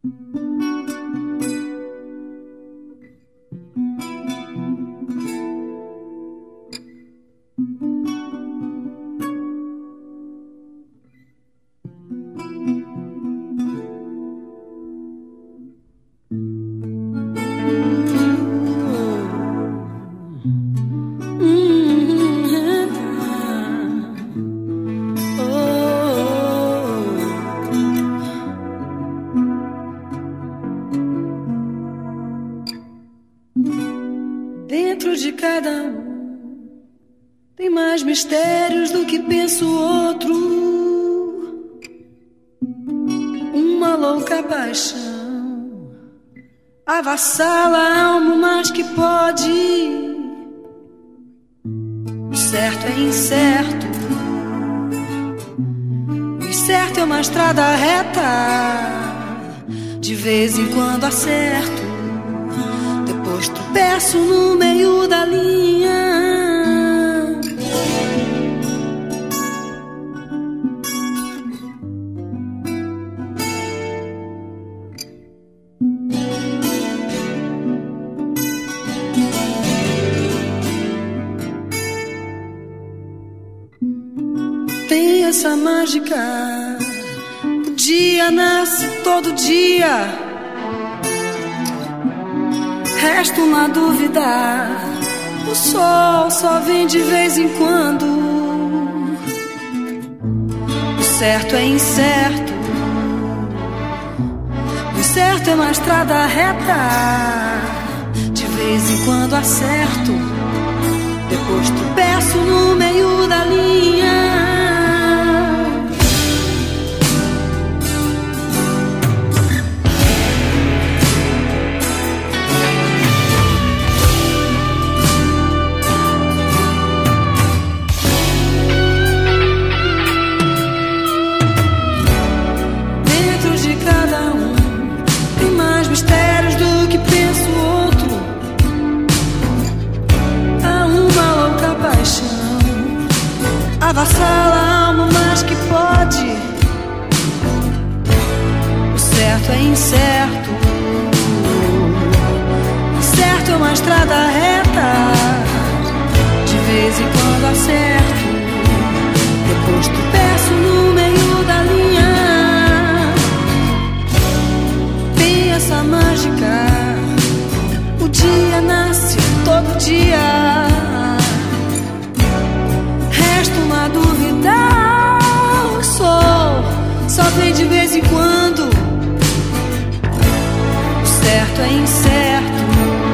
Dentro de cada um tem mais mistérios do que pensa o outro. Uma louca paixão avassala a alma mais que pode. O certo é incerto, o incerto é uma estrada reta. De vez em quando acerto, depois tropeço no meio da linha. Tem essa mágica, o dia nasce todo dia. Resta uma dúvida, o sol só vem de vez em quando. O certo é incerto, o incerto é uma estrada reta. De vez em quando acerto, depois tropeço no meio da linha. Mistérios do que pensa o outro. Há uma louca paixão avassala a alma mais que pode. O certo é incerto, incerto é uma estrada reta. De vez em quando acerto, depois tropeço no meio da linha. Essa mágica, o dia nasce todo dia. Resta uma dúvida, o sol só vem de vez em quando. O certo é incerto,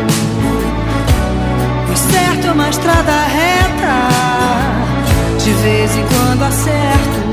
o incerto é uma estrada reta. De vez em quando acerto,